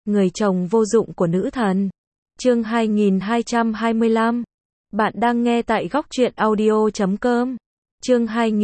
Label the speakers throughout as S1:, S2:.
S1: Người chồng vô dụng của nữ thần. Chương 2225. Bạn đang nghe tại góc truyện audio.com. Chương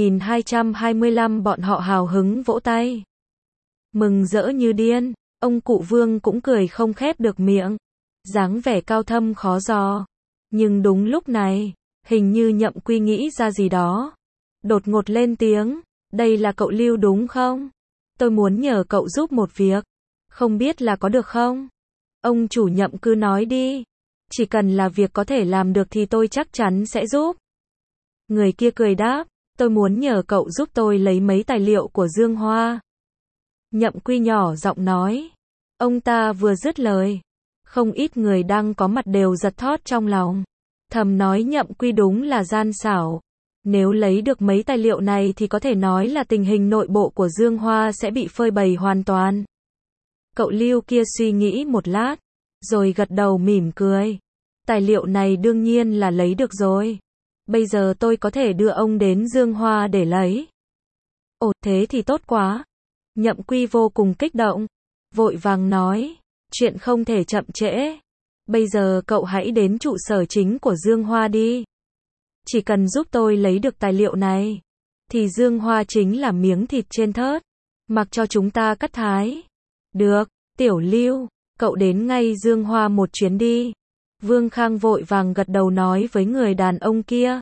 S1: 2225 bọn họ hào hứng vỗ tay. Mừng rỡ như điên, ông cụ Vương cũng cười không khép được miệng. Dáng vẻ cao thâm khó dò. Nhưng đúng lúc này, hình như Nhậm Quy nghĩ ra gì đó. Đột ngột lên tiếng, đây là cậu Lưu đúng không? Tôi muốn nhờ cậu giúp một việc. Không biết là có được không? Ông chủ Nhậm cứ nói đi. Chỉ cần là việc có thể làm được thì tôi chắc chắn sẽ giúp. Người kia cười đáp, tôi muốn nhờ cậu giúp tôi lấy mấy tài liệu của Dương Hoa. Nhậm Quy nhỏ giọng nói. Ông ta vừa dứt lời, không ít người đang có mặt đều giật thót trong lòng. Thầm nói Nhậm Quy đúng là gian xảo. Nếu lấy được mấy tài liệu này thì có thể nói là tình hình nội bộ của Dương Hoa sẽ bị phơi bày hoàn toàn. Cậu Lưu kia suy nghĩ một lát, rồi gật đầu mỉm cười. Tài liệu này đương nhiên là lấy được rồi. Bây giờ tôi có thể đưa ông đến Dương Hoa để lấy. Ồ, thế thì tốt quá. Nhậm Quy vô cùng kích động, vội vàng nói, chuyện không thể chậm trễ. Bây giờ cậu hãy đến trụ sở chính của Dương Hoa đi. Chỉ cần giúp tôi lấy được tài liệu này, thì Dương Hoa chính là miếng thịt trên thớt, mặc cho chúng ta cắt thái. Được, Tiểu Lưu, cậu đến ngay Dương Hoa một chuyến đi. Vương Khang vội vàng gật đầu nói với người đàn ông kia.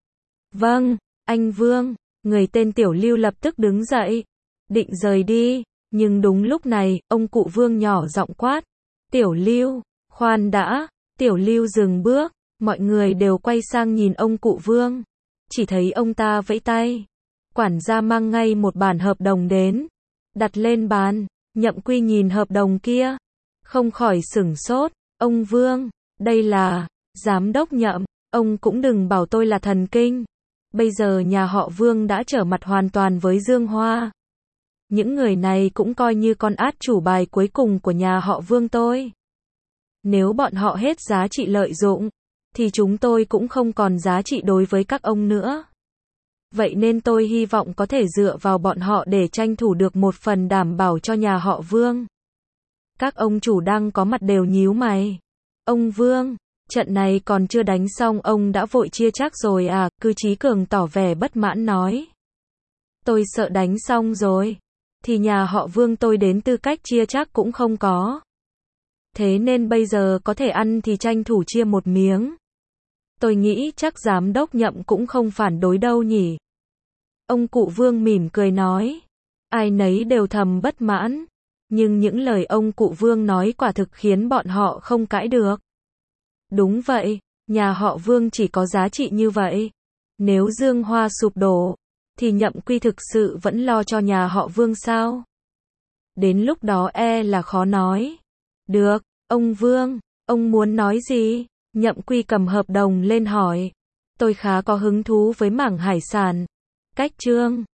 S1: Vâng, anh Vương. Người tên Tiểu Lưu lập tức đứng dậy, định rời đi, nhưng đúng lúc này, ông cụ Vương nhỏ giọng quát. Tiểu Lưu, khoan đã. Tiểu Lưu dừng bước, mọi người đều quay sang nhìn ông cụ Vương. Chỉ thấy ông ta vẫy tay. Quản gia mang ngay một bản hợp đồng đến, đặt lên bàn. Nhậm Quy nhìn hợp đồng kia, không khỏi sửng sốt. Ông Vương, đây là giám đốc Nhậm, ông cũng đừng bảo tôi là thần kinh. Bây giờ nhà họ Vương đã trở mặt hoàn toàn với Dương Hoa. Những người này cũng coi như con át chủ bài cuối cùng của nhà họ Vương tôi. Nếu bọn họ hết giá trị lợi dụng, thì chúng tôi cũng không còn giá trị đối với các ông nữa. Vậy nên tôi hy vọng có thể dựa vào bọn họ để tranh thủ được một phần đảm bảo cho nhà họ Vương. Các ông chủ đang có mặt đều nhíu mày. Ông Vương, trận này còn chưa đánh xong ông đã vội chia chác rồi à? Cư Chí Cường tỏ vẻ bất mãn nói. Tôi sợ đánh xong rồi, thì nhà họ Vương tôi đến tư cách chia chác cũng không có. Thế nên bây giờ có thể ăn thì tranh thủ chia một miếng. Tôi nghĩ chắc giám đốc Nhậm cũng không phản đối đâu nhỉ. Ông cụ Vương mỉm cười nói. Ai nấy đều thầm bất mãn. Nhưng những lời ông cụ Vương nói quả thực khiến bọn họ không cãi được. Đúng vậy, nhà họ Vương chỉ có giá trị như vậy. Nếu Dương Hoa sụp đổ, thì Nhậm Quy thực sự vẫn lo cho nhà họ Vương sao? Đến lúc đó là khó nói. Được, ông Vương, ông muốn nói gì? Nhậm Quy cầm hợp đồng lên hỏi. Tôi khá có hứng thú với mảng hải sản. Cách chương